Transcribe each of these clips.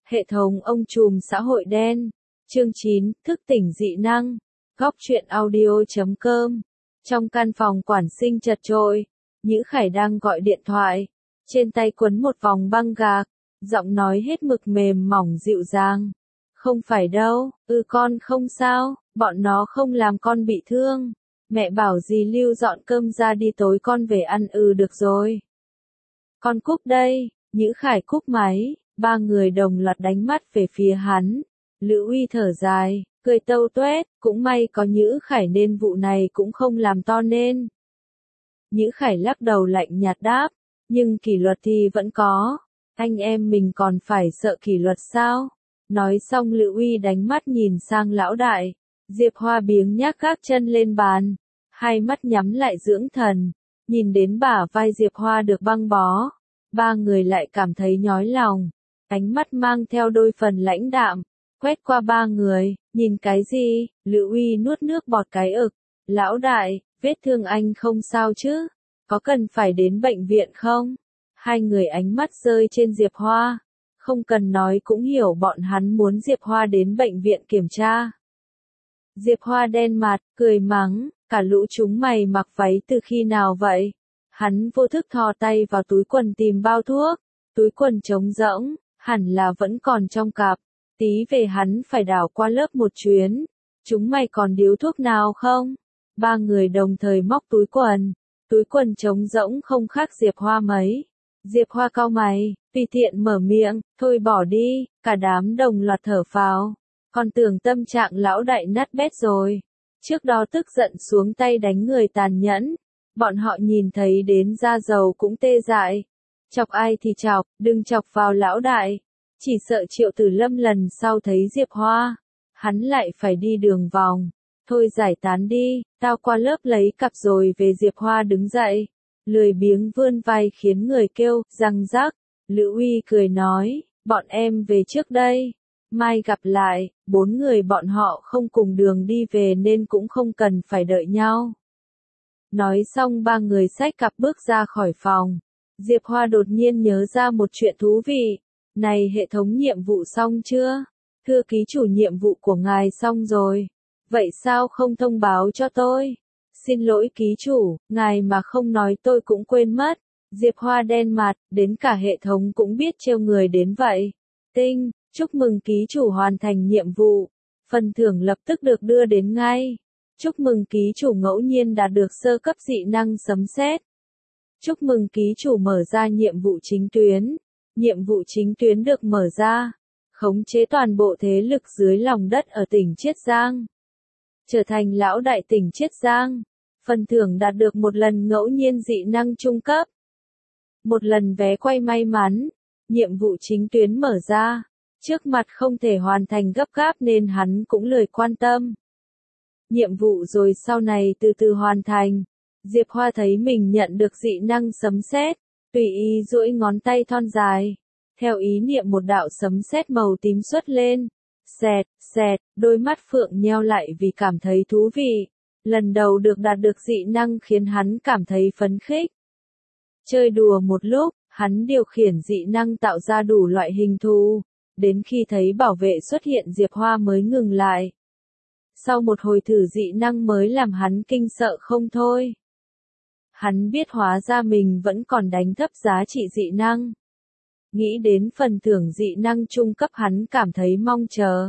Hệ thống ông trùm xã hội đen. Chương 9, thức tỉnh dị năng. Góc truyện audio.com. Trong căn phòng quản sinh chật chội, Nhữ Khải đang gọi điện thoại, trên tay quấn một vòng băng gạc, giọng nói hết mực mềm mỏng dịu dàng. Không phải đâu, con không sao, bọn nó không làm con bị thương. Mẹ bảo dì Lưu dọn cơm ra đi tối con về ăn được rồi. Con cúp đây, Nhữ Khải cúp máy, ba người đồng loạt đánh mắt về phía hắn. Lữ Uy thở dài, cười tâu tuét, cũng may có Nhữ Khải nên vụ này cũng không làm to nên. Nhữ Khải lắc đầu lạnh nhạt đáp, nhưng kỷ luật thì vẫn có, anh em mình còn phải sợ kỷ luật sao? Nói xong Lữ Uy đánh mắt nhìn sang lão đại, Diệp Hoa biếng nhác gác chân lên bàn, hai mắt nhắm lại dưỡng thần, nhìn đến bả vai Diệp Hoa được băng bó, ba người lại cảm thấy nhói lòng, ánh mắt mang theo đôi phần lãnh đạm, quét qua ba người, nhìn cái gì? Lữ Uy nuốt nước bọt cái ực, lão đại, vết thương anh không sao chứ? Có cần phải đến bệnh viện không? Hai người ánh mắt rơi trên Diệp Hoa, không cần nói cũng hiểu bọn hắn muốn Diệp Hoa đến bệnh viện kiểm tra. Diệp Hoa đen mặt, cười mắng, cả lũ chúng mày mặc váy từ khi nào vậy? Hắn vô thức thò tay vào túi quần tìm bao thuốc, túi quần trống rỗng, hẳn là vẫn còn trong cặp, tí về hắn phải đảo qua lớp một chuyến. Chúng mày còn điếu thuốc nào không? Ba người đồng thời móc túi quần trống rỗng không khác Diệp Hoa mấy. Diệp Hoa cau mày, tùy tiện mở miệng, thôi bỏ đi, cả đám đồng loạt thở phào. Còn tưởng tâm trạng lão đại nát bét rồi. Trước đó tức giận xuống tay đánh người tàn nhẫn. Bọn họ nhìn thấy đến da dầu cũng tê dại. Chọc ai thì chọc, đừng chọc vào lão đại. Chỉ sợ Triệu Tử Lâm lần sau thấy Diệp Hoa, hắn lại phải đi đường vòng. Thôi giải tán đi, tao qua lớp lấy cặp rồi về. Diệp Hoa đứng dậy, lười biếng vươn vai khiến người kêu, răng rắc. Lữ Uy cười nói, bọn em về trước đây, mai gặp lại. Bốn người bọn họ không cùng đường đi về nên cũng không cần phải đợi nhau. Nói xong ba người xách cặp bước ra khỏi phòng. Diệp Hoa đột nhiên nhớ ra một chuyện thú vị. Này, hệ thống nhiệm vụ xong chưa? Thưa ký chủ, nhiệm vụ của ngài xong rồi. Vậy sao không thông báo cho tôi? Xin lỗi ký chủ, ngài mà không nói tôi cũng quên mất. Diệp Hoa đen mặt, đến cả hệ thống cũng biết trêu người đến vậy. Tinh, chúc mừng ký chủ hoàn thành nhiệm vụ. Phần thưởng lập tức được đưa đến ngay. Chúc mừng ký chủ ngẫu nhiên đạt được sơ cấp dị năng sấm sét. Chúc mừng ký chủ mở ra nhiệm vụ chính tuyến. Nhiệm vụ chính tuyến được mở ra. Khống chế toàn bộ thế lực dưới lòng đất ở tỉnh Chiết Giang. Trở thành lão đại tỉnh Chiết Giang. Phần thưởng đạt được một lần ngẫu nhiên dị năng trung cấp. Một lần vé quay may mắn. Nhiệm vụ chính tuyến mở ra. Trước mặt không thể hoàn thành gấp gáp nên hắn cũng lười quan tâm. Nhiệm vụ rồi sau này từ từ hoàn thành. Diệp Hoa thấy mình nhận được dị năng sấm sét, tùy ý duỗi ngón tay thon dài. Theo ý niệm một đạo sấm sét màu tím xuất lên. Xẹt, xẹt, đôi mắt Phượng nheo lại vì cảm thấy thú vị. Lần đầu được đạt được dị năng khiến hắn cảm thấy phấn khích. Chơi đùa một lúc, hắn điều khiển dị năng tạo ra đủ loại hình thù. Đến khi thấy bảo vệ xuất hiện Diệp Hoa mới ngừng lại. Sau một hồi thử dị năng mới làm hắn kinh sợ không thôi. Hắn biết hóa ra mình vẫn còn đánh thấp giá trị dị năng. Nghĩ đến phần thưởng dị năng trung cấp hắn cảm thấy mong chờ.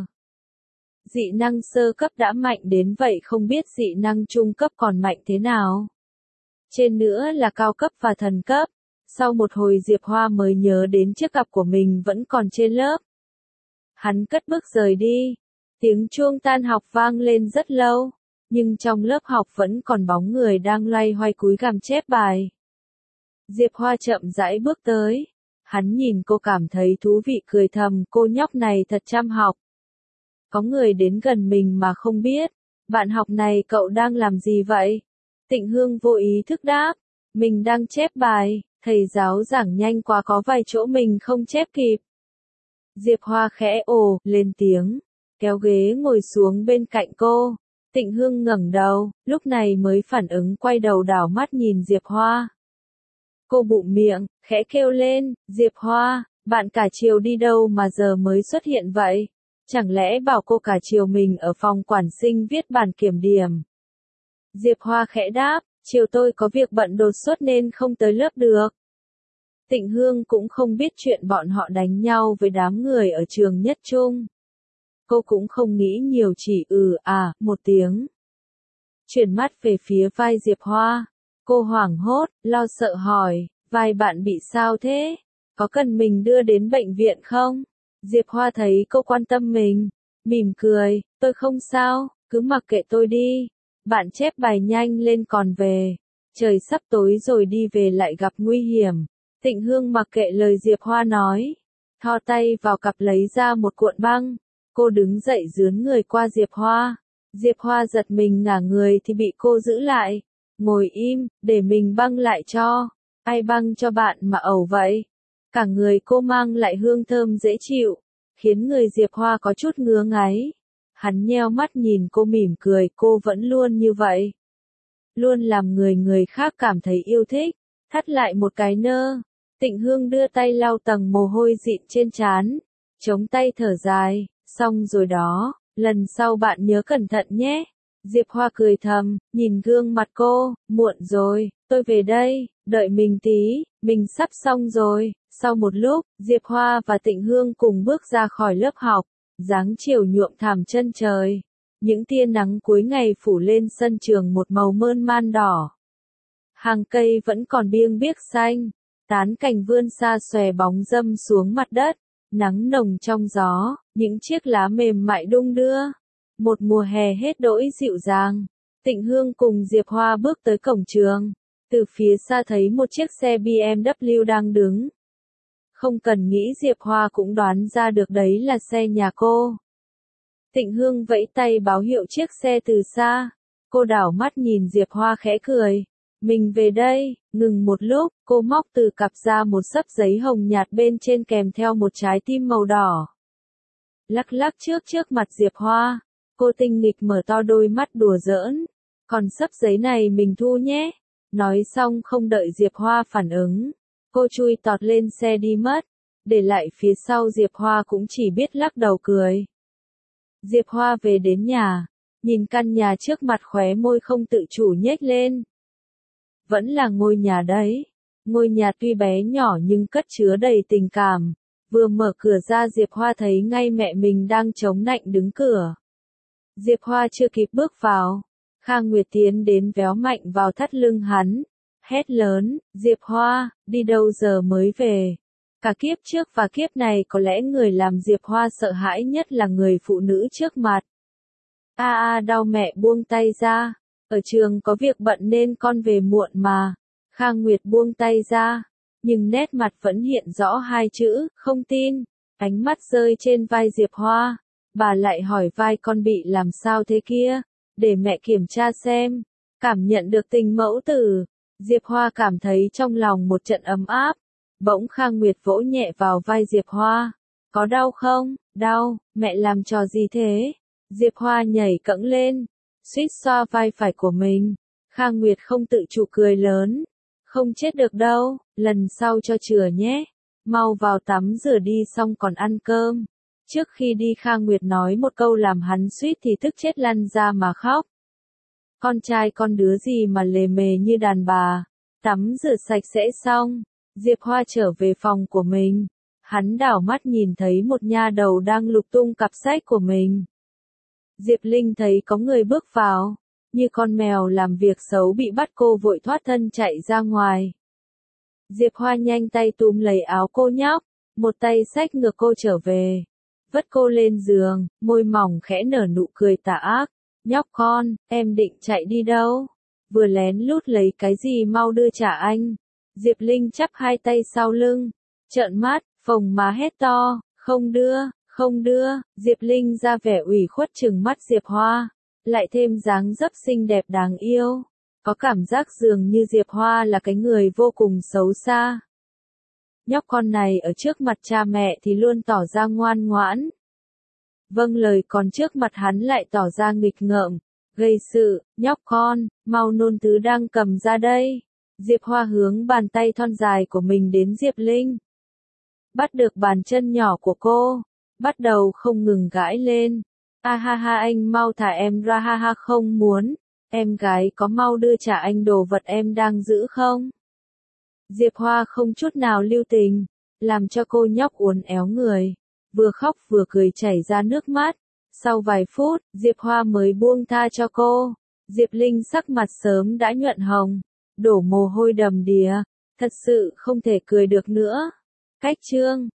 Dị năng sơ cấp đã mạnh đến vậy không biết dị năng trung cấp còn mạnh thế nào. Trên nữa là cao cấp và thần cấp. Sau một hồi Diệp Hoa mới nhớ đến chiếc cặp của mình vẫn còn trên lớp. Hắn cất bước rời đi. Tiếng chuông tan học vang lên rất lâu. Nhưng trong lớp học vẫn còn bóng người đang loay hoay cúi gằm chép bài. Diệp Hoa chậm rãi bước tới. Hắn nhìn cô cảm thấy thú vị cười thầm, cô nhóc này thật chăm học. Có người đến gần mình mà không biết. Bạn học này cậu đang làm gì vậy? Tịnh Hương vô ý thức đáp. Mình đang chép bài, thầy giáo giảng nhanh quá có vài chỗ mình không chép kịp. Diệp Hoa khẽ ồ lên tiếng, kéo ghế ngồi xuống bên cạnh cô. Tịnh Hương ngẩng đầu, lúc này mới phản ứng quay đầu đảo mắt nhìn Diệp Hoa. Cô bụm miệng, khẽ kêu lên, Diệp Hoa, Bạn cả chiều đi đâu mà giờ mới xuất hiện vậy? Chẳng lẽ bảo cô cả chiều mình ở phòng quản sinh viết bản kiểm điểm? Diệp Hoa khẽ đáp, chiều tôi có việc bận đột xuất nên không tới lớp được. Tịnh Hương cũng không biết chuyện bọn họ đánh nhau với đám người ở trường Nhất Trung. Cô cũng không nghĩ nhiều, chỉ một tiếng. Chuyển mắt về phía vai Diệp Hoa. Cô hoảng hốt, lo sợ hỏi, vai bạn bị sao thế? Có cần mình đưa đến bệnh viện không? Diệp Hoa thấy cô quan tâm mình, mỉm cười, tôi không sao, cứ mặc kệ tôi đi. Bạn chép bài nhanh lên còn về. Trời sắp tối rồi, đi về lại gặp nguy hiểm. Tịnh Hương mặc kệ lời Diệp Hoa nói. Thò tay vào cặp lấy ra một cuộn băng. Cô đứng dậy dướn người qua Diệp Hoa. Diệp Hoa giật mình ngả người thì bị cô giữ lại. Ngồi im, để mình băng lại cho. Ai băng cho bạn mà ẩu vậy? Cả người cô mang lại hương thơm dễ chịu, khiến người Diệp Hoa có chút ngứa ngáy. Hắn nheo mắt nhìn cô mỉm cười, cô vẫn luôn như vậy. Luôn làm người khác cảm thấy yêu thích. Thắt lại một cái nơ. Tịnh Hương đưa tay lau tầng mồ hôi dịn trên trán. Chống tay thở dài, xong rồi đó, lần sau bạn nhớ cẩn thận nhé. Diệp Hoa cười thầm, nhìn gương mặt cô, muộn rồi, tôi về đây, đợi mình tí, mình sắp xong rồi. Sau một lúc, Diệp Hoa và Tịnh Hương cùng bước ra khỏi lớp học, dáng chiều nhuộm thảm chân trời. Những tia nắng cuối ngày phủ lên sân trường một màu mơn man đỏ. Hàng cây vẫn còn biêng biếc xanh, tán cành vươn xa xòe bóng râm xuống mặt đất. Nắng nồng trong gió, những chiếc lá mềm mại đung đưa. Một mùa hè hết đỗi dịu dàng. Tịnh Hương cùng Diệp Hoa bước tới cổng trường. Từ phía xa thấy một chiếc xe BMW đang đứng. Không cần nghĩ Diệp Hoa cũng đoán ra được đấy là xe nhà cô. Tịnh Hương vẫy tay báo hiệu chiếc xe từ xa. Cô đảo mắt nhìn Diệp Hoa khẽ cười. Mình về đây. Ngừng một lúc, cô móc từ cặp ra một xấp giấy hồng nhạt, bên trên kèm theo một trái tim màu đỏ. Lắc lắc trước mặt Diệp Hoa. Cô tinh nghịch mở to đôi mắt đùa giỡn. Còn xấp giấy này mình thu nhé. Nói xong không đợi Diệp Hoa phản ứng. Cô chui tọt lên xe đi mất. Để lại phía sau Diệp Hoa cũng chỉ biết lắc đầu cười. Diệp Hoa về đến nhà. Nhìn căn nhà trước mặt, khóe môi không tự chủ nhếch lên. Vẫn là ngôi nhà đấy. Ngôi nhà tuy bé nhỏ nhưng cất chứa đầy tình cảm. Vừa mở cửa ra Diệp Hoa thấy ngay mẹ mình đang chống nạnh đứng cửa. Diệp Hoa chưa kịp bước vào. Khang Nguyệt tiến đến véo mạnh vào thắt lưng hắn. Hét lớn, Diệp Hoa, đi đâu giờ mới về? Cả kiếp trước và kiếp này có lẽ người làm Diệp Hoa sợ hãi nhất là người phụ nữ trước mặt. Đau, mẹ buông tay ra. Ở trường có việc bận nên con về muộn mà. Khang Nguyệt buông tay ra. Nhưng nét mặt vẫn hiện rõ hai chữ, không tin. Ánh mắt rơi trên vai Diệp Hoa. Bà lại hỏi, vai con bị làm sao thế kia? Để mẹ kiểm tra xem. Cảm nhận được tình mẫu tử. Diệp Hoa cảm thấy trong lòng một trận ấm áp. Bỗng Khang Nguyệt vỗ nhẹ vào vai Diệp Hoa. Có đau không? Đau, mẹ làm trò gì thế? Diệp Hoa nhảy cẫng lên. Suýt xoa vai phải của mình. Khang Nguyệt không tự chủ cười lớn. Không chết được đâu, lần sau cho chừa nhé. Mau vào tắm rửa đi, xong còn ăn cơm. Trước khi đi Khang Nguyệt nói một câu làm hắn suýt thì tức chết lăn ra mà khóc. Con trai con đứa gì mà lề mề như đàn bà. Tắm rửa sạch sẽ xong, Diệp Hoa trở về phòng của mình. Hắn đảo mắt nhìn thấy một nha đầu đang lục tung cặp sách của mình. Diệp Linh thấy có người bước vào, như con mèo làm việc xấu bị bắt, cô vội thoát thân chạy ra ngoài. Diệp Hoa nhanh tay túm lấy áo cô nhóc, một tay xách ngược cô trở về. Vất cô lên giường, môi mỏng khẽ nở nụ cười tà ác. Nhóc con, em định chạy đi đâu? Vừa lén lút lấy cái gì mau đưa trả anh. Diệp Linh chắp hai tay sau lưng, trợn mắt, phồng má hét to, không đưa, không đưa. Diệp Linh ra vẻ ủy khuất trừng mắt Diệp Hoa, lại thêm dáng dấp xinh đẹp đáng yêu. Có cảm giác dường như Diệp Hoa là cái người vô cùng xấu xa. Nhóc con này ở trước mặt cha mẹ thì luôn tỏ ra ngoan ngoãn. Vâng lời, còn trước mặt hắn lại tỏ ra nghịch ngợm, gây sự. Nhóc con, mau nôn thứ đang cầm ra đây. Diệp Hoa hướng bàn tay thon dài của mình đến Diệp Linh. bắt được bàn chân nhỏ của cô, bắt đầu không ngừng gãi lên. A ha ha, anh mau thả em ra, ha ha, không muốn. Em gái có mau đưa trả anh đồ vật em đang giữ không? Diệp Hoa không chút nào lưu tình, làm cho cô nhóc uốn éo người, vừa khóc vừa cười chảy ra nước mắt. Sau vài phút, Diệp Hoa mới buông tha cho cô. Diệp Linh sắc mặt sớm đã nhuận hồng, đổ mồ hôi đầm đìa, thật sự không thể cười được nữa. Cách chương